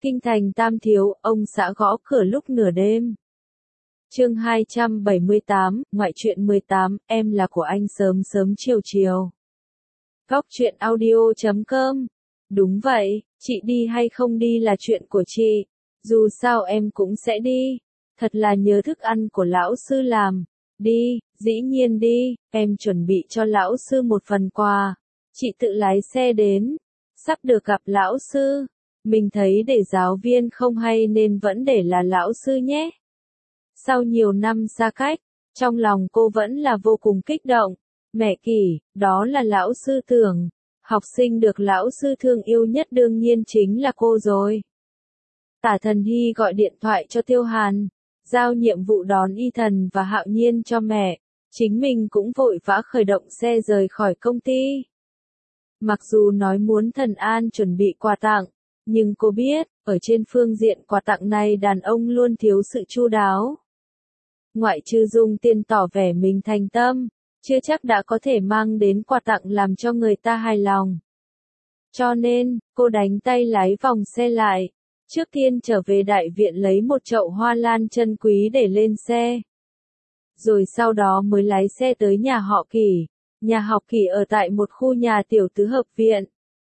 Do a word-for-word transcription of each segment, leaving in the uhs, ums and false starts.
Kinh thành Tam Thiếu, ông xã gõ cửa lúc nửa đêm. Chương hai trăm bảy mươi tám, ngoại truyện mười tám, em là của anh sớm sớm chiều chiều. Góc truyện audio chấm com. Đúng vậy, chị đi hay không đi là chuyện của chị. Dù sao em cũng sẽ đi. Thật là nhớ thức ăn của lão sư làm. Đi, dĩ nhiên đi, em chuẩn bị cho lão sư một phần quà. Chị tự lái xe đến. Sắp được gặp lão sư. Mình thấy để giáo viên không hay nên vẫn để là lão sư nhé. Sau nhiều năm xa cách, trong lòng cô vẫn là vô cùng kích động. Mẹ Kỷ, đó là lão sư Tưởng. Học sinh được lão sư thương yêu nhất đương nhiên chính là cô rồi. Tả Thần Hy gọi điện thoại cho Tiêu Hàn, giao nhiệm vụ đón Y Thần và Hạo Nhiên cho mẹ. Chính mình cũng vội vã khởi động xe rời khỏi công ty. Mặc dù nói muốn Thần An chuẩn bị quà tặng, nhưng cô biết, ở trên phương diện quà tặng này đàn ông luôn thiếu sự chu đáo. Ngoại trừ dùng tiền tỏ vẻ mình thành tâm, chưa chắc đã có thể mang đến quà tặng làm cho người ta hài lòng. Cho nên, cô đánh tay lái vòng xe lại, trước tiên trở về đại viện lấy một chậu hoa lan chân quý để lên xe. Rồi sau đó mới lái xe tới nhà họ Kỷ. Nhà họ Kỷ ở tại một khu nhà tiểu tứ hợp viện.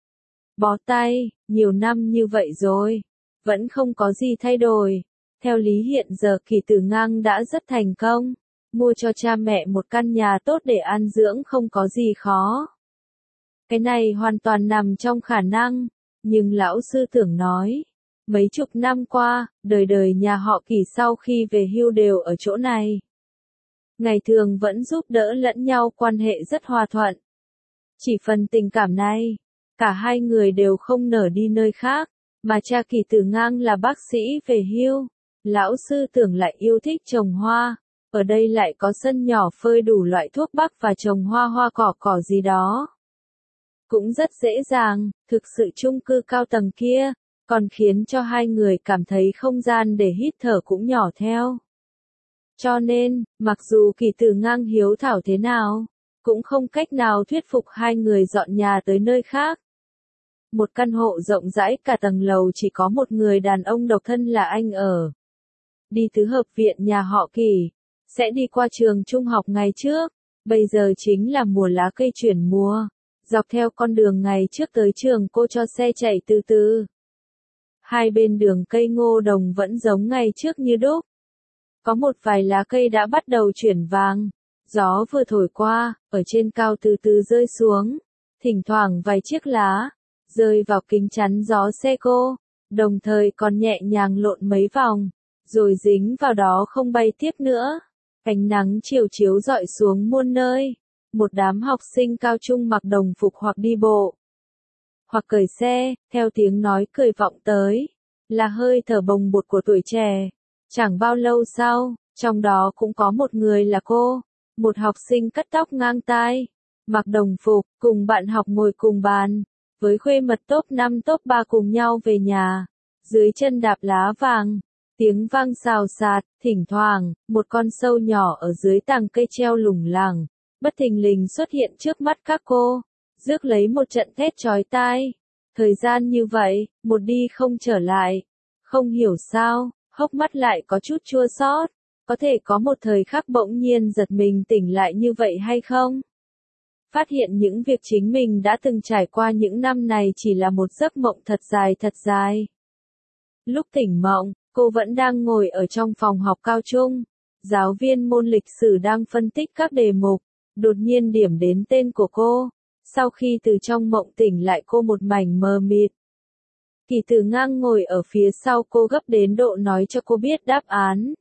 Bó tay, nhiều năm như vậy rồi, vẫn không có gì thay đổi. Theo lý hiện giờ Kỷ Tử Ngang đã rất thành công, mua cho cha mẹ một căn nhà tốt để an dưỡng không có gì khó. Cái này hoàn toàn nằm trong khả năng, nhưng lão sư Tưởng nói, mấy chục năm qua, đời đời nhà họ Kỷ sau khi về hưu đều ở chỗ này. Ngày thường vẫn giúp đỡ lẫn nhau, quan hệ rất hòa thuận. Chỉ phần tình cảm này, cả hai người đều không nở đi nơi khác, mà cha Kỷ Tử Ngang là bác sĩ về hưu, lão sư Tưởng lại yêu thích trồng hoa, ở đây lại có sân nhỏ phơi đủ loại thuốc bắc và trồng hoa hoa cỏ cỏ gì đó. Cũng rất dễ dàng, thực sự chung cư cao tầng kia, còn khiến cho hai người cảm thấy không gian để hít thở cũng nhỏ theo. Cho nên, mặc dù Kỷ Tử Ngang hiếu thảo thế nào, cũng không cách nào thuyết phục hai người dọn nhà tới nơi khác. Một căn hộ rộng rãi cả tầng lầu chỉ có một người đàn ông độc thân là anh ở. Đi tứ hợp viện nhà họ Kỷ, sẽ đi qua trường trung học ngày trước, bây giờ chính là mùa lá cây chuyển mùa. Dọc theo con đường ngày trước tới trường cô cho xe chạy từ từ. Hai bên đường cây ngô đồng vẫn giống ngày trước như đúc. Có một vài lá cây đã bắt đầu chuyển vàng. Gió vừa thổi qua, ở trên cao từ từ rơi xuống. Thỉnh thoảng vài chiếc lá, rơi vào kính chắn gió xe cô. Đồng thời còn nhẹ nhàng lộn mấy vòng, rồi dính vào đó không bay tiếp nữa. Ánh nắng chiều chiếu rọi xuống muôn nơi. Một đám học sinh cao trung mặc đồng phục hoặc đi bộ, hoặc cởi xe, theo tiếng nói cười vọng tới, là hơi thở bồng bột của tuổi trẻ. Chẳng bao lâu sau, trong đó cũng có một người là cô, một học sinh cắt tóc ngang tai, mặc đồng phục, cùng bạn học ngồi cùng bàn, với khuê mật top năm top ba cùng nhau về nhà, dưới chân đạp lá vàng, tiếng vang xào xạc, thỉnh thoảng, một con sâu nhỏ ở dưới tàng cây treo lủng lẳng, bất thình lình xuất hiện trước mắt các cô, rước lấy một trận thét chói tai. Thời gian như vậy, một đi không trở lại, không hiểu sao, hốc mắt lại có chút chua xót, có thể có một thời khắc bỗng nhiên giật mình tỉnh lại như vậy hay không? Phát hiện những việc chính mình đã từng trải qua những năm này chỉ là một giấc mộng thật dài thật dài. Lúc tỉnh mộng, cô vẫn đang ngồi ở trong phòng học cao trung, giáo viên môn lịch sử đang phân tích các đề mục, đột nhiên điểm đến tên của cô. Sau khi từ trong mộng tỉnh lại cô một mảnh mờ mịt. Kỷ Tử Ngang ngồi ở phía sau cô gấp đến độ nói cho cô biết đáp án.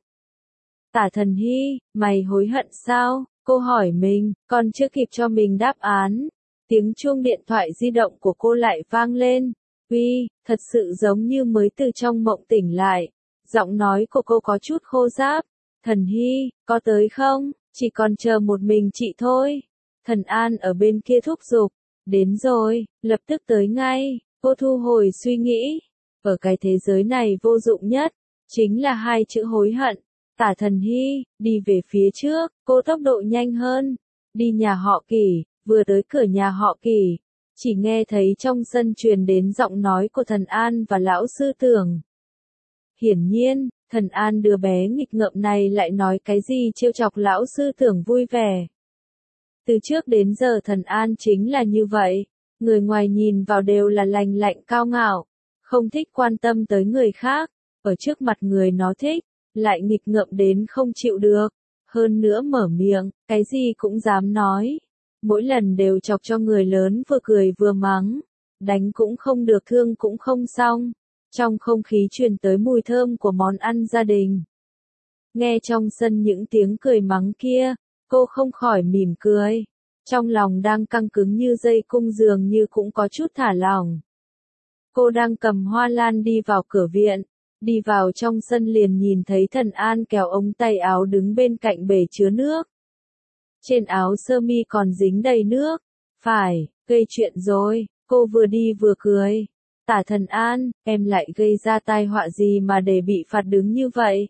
Tả Thần Hy, mày hối hận sao? Cô hỏi mình, còn chưa kịp cho mình đáp án. Tiếng chuông điện thoại di động của cô lại vang lên. Uy, thật sự giống như mới từ trong mộng tỉnh lại. Giọng nói của cô có chút khô ráp. Thần Hy, có tới không? Chỉ còn chờ một mình chị thôi. Thần An ở bên kia thúc giục. Đến rồi, lập tức tới ngay. Cô thu hồi suy nghĩ. Ở cái thế giới này vô dụng nhất, chính là hai chữ hối hận. Tả Thần Hy, đi về phía trước, cô tốc độ nhanh hơn. Đi nhà họ Kỷ, vừa tới cửa nhà họ Kỷ. Chỉ nghe thấy trong sân truyền đến giọng nói của thần An và lão sư Tưởng. Hiển nhiên, thần An đứa bé nghịch ngợm này lại nói cái gì trêu chọc lão sư Tưởng vui vẻ. Từ trước đến giờ thần An chính là như vậy, người ngoài nhìn vào đều là lành lạnh cao ngạo, không thích quan tâm tới người khác, ở trước mặt người nó thích, lại nghịch ngợm đến không chịu được, hơn nữa mở miệng, cái gì cũng dám nói. Mỗi lần đều chọc cho người lớn vừa cười vừa mắng, đánh cũng không được thương cũng không xong. Trong không khí truyền tới mùi thơm của món ăn gia đình. Nghe trong sân những tiếng cười mắng kia, cô không khỏi mỉm cười. Trong lòng đang căng cứng như dây cung dường như cũng có chút thả lỏng. Cô đang cầm hoa lan đi vào cửa viện, đi vào trong sân liền nhìn thấy thần An kéo ống tay áo đứng bên cạnh bể chứa nước. Trên áo sơ mi còn dính đầy nước. Phải, gây chuyện rồi, cô vừa đi vừa cười. Tả thần An, em lại gây ra tai họa gì mà để bị phạt đứng như vậy?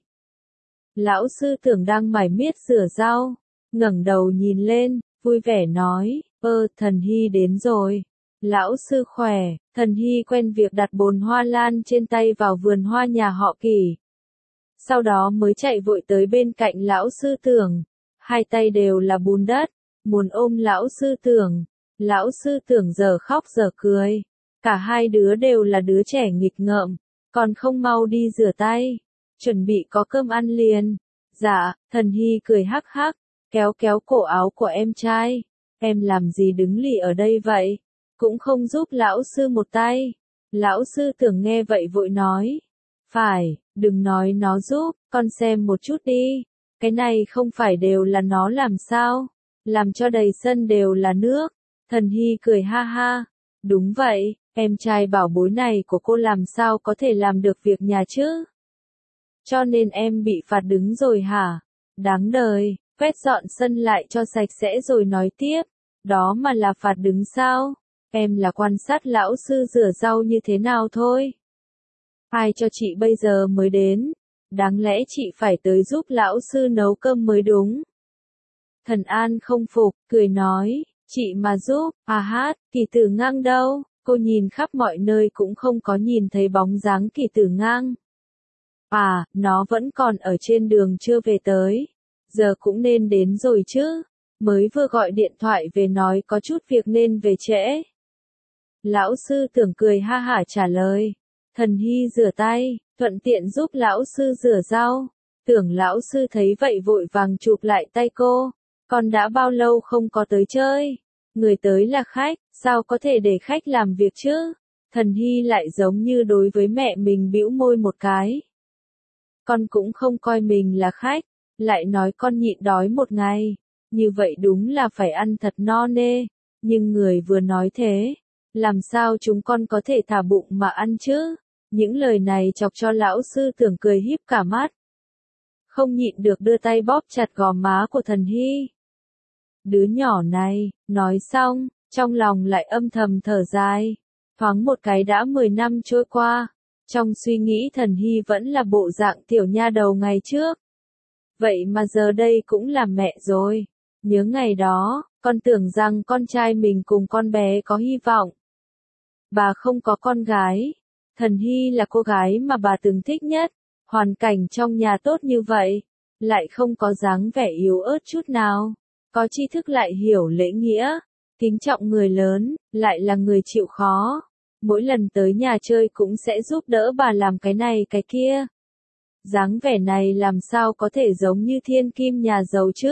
Lão sư Tưởng đang mải miết rửa rau, ngẩng đầu nhìn lên, vui vẻ nói, ơ, thần Hy đến rồi. Lão sư khỏe, thần Hy quen việc đặt bồn hoa lan trên tay vào vườn hoa nhà họ Kỳ. Sau đó mới chạy vội tới bên cạnh lão sư Tưởng, hai tay đều là bùn đất, muốn ôm lão sư Tưởng. Lão sư Tưởng giờ khóc giờ cười. Cả hai đứa đều là đứa trẻ nghịch ngợm, còn không mau đi rửa tay, chuẩn bị có cơm ăn liền. Dạ, thần Hy cười hắc hắc, kéo kéo cổ áo của em trai. Em làm gì đứng lì ở đây vậy? Cũng không giúp lão sư một tay. Lão sư Tưởng nghe vậy vội nói. Phải, đừng nói nó giúp, con xem một chút đi. Cái này không phải đều là nó làm sao? Làm cho đầy sân đều là nước. Thần Hy cười ha ha. Đúng vậy, em trai bảo bối này của cô làm sao có thể làm được việc nhà chứ? Cho nên em bị phạt đứng rồi hả? Đáng đời, quét dọn sân lại cho sạch sẽ rồi nói tiếp. Đó mà là phạt đứng sao? Em là quan sát lão sư rửa rau như thế nào thôi. Ai cho chị bây giờ mới đến? Đáng lẽ chị phải tới giúp lão sư nấu cơm mới đúng. Thần An không phục, cười nói. Chị mà giúp, à hát, Kỳ Tử Ngang đâu? Cô nhìn khắp mọi nơi cũng không có nhìn thấy bóng dáng Kỳ Tử Ngang. À, nó vẫn còn ở trên đường chưa về tới. Giờ cũng nên đến rồi chứ. Mới vừa gọi điện thoại về nói có chút việc nên về trễ. Lão sư Tưởng cười ha hả trả lời. Thần Hy rửa tay, thuận tiện giúp lão sư rửa rau. Tưởng lão sư thấy vậy vội vàng chụp lại tay cô. Con đã bao lâu không có tới chơi? Người tới là khách, sao có thể để khách làm việc chứ? Thần Hy lại giống như đối với mẹ mình bĩu môi một cái. Con cũng không coi mình là khách, lại nói con nhịn đói một ngày. Như vậy đúng là phải ăn thật no nê. Nhưng người vừa nói thế, làm sao chúng con có thể thả bụng mà ăn chứ? Những lời này chọc cho lão sư Tưởng cười híp cả mắt. Không nhịn được đưa tay bóp chặt gò má của thần Hy. Đứa nhỏ này, nói xong, trong lòng lại âm thầm thở dài. Thoáng một cái đã mười năm trôi qua, trong suy nghĩ thần Hy vẫn là bộ dạng tiểu nha đầu ngày trước. Vậy mà giờ đây cũng là mẹ rồi. Nhớ ngày đó, con tưởng rằng con trai mình cùng con bé có hy vọng. Bà không có con gái. Thần Hy là cô gái mà bà từng thích nhất. Hoàn cảnh trong nhà tốt như vậy, lại không có dáng vẻ yếu ớt chút nào. Có tri thức lại hiểu lễ nghĩa, kính trọng người lớn, lại là người chịu khó. Mỗi lần tới nhà chơi cũng sẽ giúp đỡ bà làm cái này cái kia. Dáng vẻ này làm sao có thể giống như thiên kim nhà giàu chứ?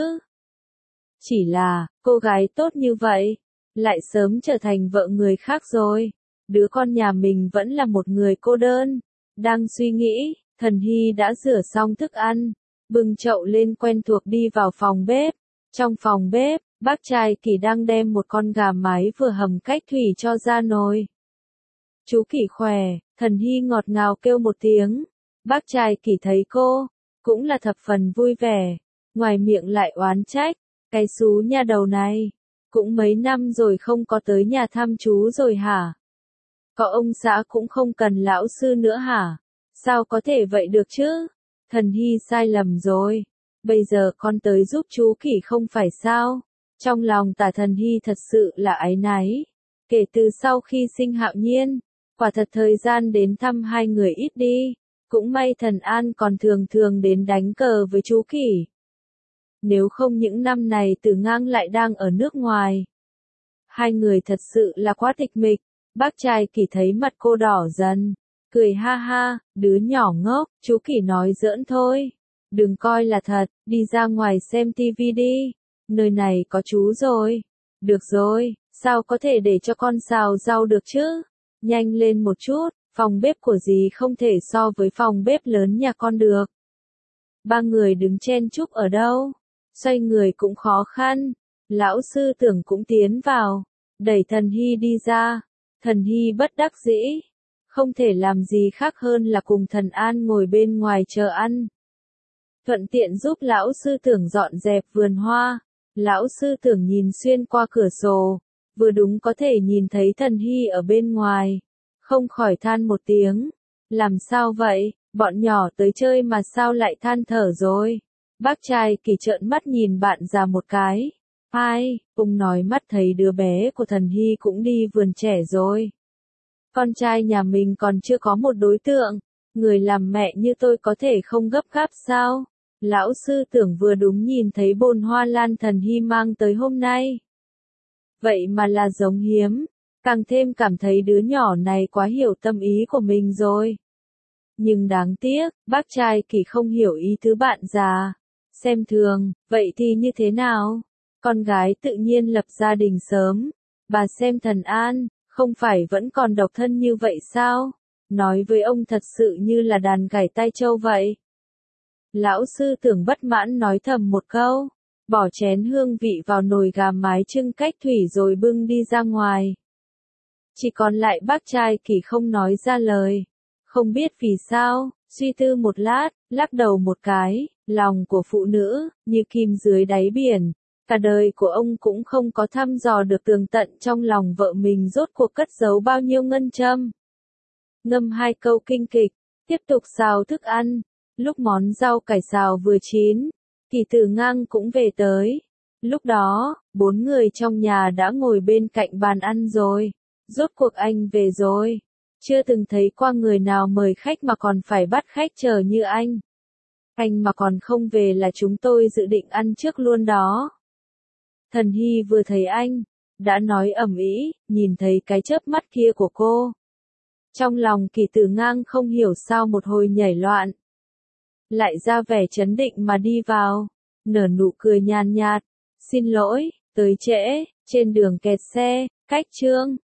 Chỉ là, cô gái tốt như vậy, lại sớm trở thành vợ người khác rồi. Đứa con nhà mình vẫn là một người cô đơn. Đang suy nghĩ, thần Hy đã rửa xong thức ăn, bưng chậu lên quen thuộc đi vào phòng bếp. Trong phòng bếp, bác trai Kỳ đang đem một con gà mái vừa hầm cách thủy cho ra nồi. Chú Kỳ khỏe, thần Hy ngọt ngào kêu một tiếng. Bác trai Kỳ thấy cô, cũng là thập phần vui vẻ, ngoài miệng lại oán trách, cái xú nhà đầu này, cũng mấy năm rồi không có tới nhà thăm chú rồi hả? Có ông xã cũng không cần lão sư nữa hả? Sao có thể vậy được chứ? Thần Hy sai lầm rồi. Bây giờ con tới giúp chú Kỳ không phải sao? Trong lòng Tả Thần Hy thật sự là áy náy. Kể từ sau khi sinh Hạo Nhiên, quả thật thời gian đến thăm hai người ít đi, cũng may Thần An còn thường thường đến đánh cờ với chú Kỷ. Nếu không những năm này Tử Ngang lại đang ở nước ngoài. Hai người thật sự là quá tịch mịch, bác trai Kỷ thấy mặt cô đỏ dần, cười ha ha, đứa nhỏ ngốc, chú Kỷ nói giỡn thôi. Đừng coi là thật, đi ra ngoài xem tivi đi, nơi này có chú rồi. Được rồi, sao có thể để cho con xào rau được chứ? Nhanh lên một chút, phòng bếp của dì không thể so với phòng bếp lớn nhà con được. Ba người đứng chen chúc ở đâu? Xoay người cũng khó khăn. Lão sư tưởng cũng tiến vào, đẩy Thần Hy đi ra. Thần Hy bất đắc dĩ, không thể làm gì khác hơn là cùng Thần An ngồi bên ngoài chờ ăn. Thuận tiện giúp lão sư tưởng dọn dẹp vườn hoa. Lão sư tưởng nhìn xuyên qua cửa sổ, vừa đúng có thể nhìn thấy Thần Hy ở bên ngoài, không khỏi than một tiếng. Làm sao vậy, bọn nhỏ tới chơi mà sao lại than thở rồi? Bác trai Kỷ trợn mắt nhìn bạn già một cái. Ai, ông nói mắt thấy đứa bé của Thần Hy cũng đi vườn trẻ rồi. Con trai nhà mình còn chưa có một đối tượng, người làm mẹ như tôi có thể không gấp gáp sao? Lão sư tưởng vừa đúng nhìn thấy bồn hoa lan Thần Hy mang tới hôm nay. Vậy mà là giống hiếm, càng thêm cảm thấy đứa nhỏ này quá hiểu tâm ý của mình rồi. Nhưng đáng tiếc, bác trai Kỷ không hiểu ý tứ bạn già. Xem thường, vậy thì như thế nào? Con gái tự nhiên lập gia đình sớm. Bà xem Thần An, không phải vẫn còn độc thân như vậy sao? Nói với ông thật sự như là đàn gảy tai trâu vậy. Lão sư tưởng bất mãn nói thầm một câu, bỏ chén hương vị vào nồi gà mái trưng cách thủy rồi bưng đi ra ngoài. Chỉ còn lại bác trai Kỷ không nói ra lời. Không biết vì sao, suy tư một lát, lắc đầu một cái, lòng của phụ nữ, như kim dưới đáy biển. Cả đời của ông cũng không có thăm dò được tường tận trong lòng vợ mình rốt cuộc cất giấu bao nhiêu ngân châm. Ngâm hai câu kinh kịch, tiếp tục xào thức ăn. Lúc món rau cải xào vừa chín, Kỷ Tử Ngang cũng về tới. Lúc đó, bốn người trong nhà đã ngồi bên cạnh bàn ăn rồi. Rốt cuộc anh về rồi. Chưa từng thấy qua người nào mời khách mà còn phải bắt khách chờ như anh. Anh mà còn không về là chúng tôi dự định ăn trước luôn đó. Thần Hy vừa thấy anh, đã nói ầm ĩ, nhìn thấy cái chớp mắt kia của cô. Trong lòng Kỷ Tử Ngang không hiểu sao một hồi nhảy loạn. Lại ra vẻ trấn định mà đi vào, nở nụ cười nhàn nhạt. Xin lỗi, tới trễ, trên đường kẹt xe, cách chương.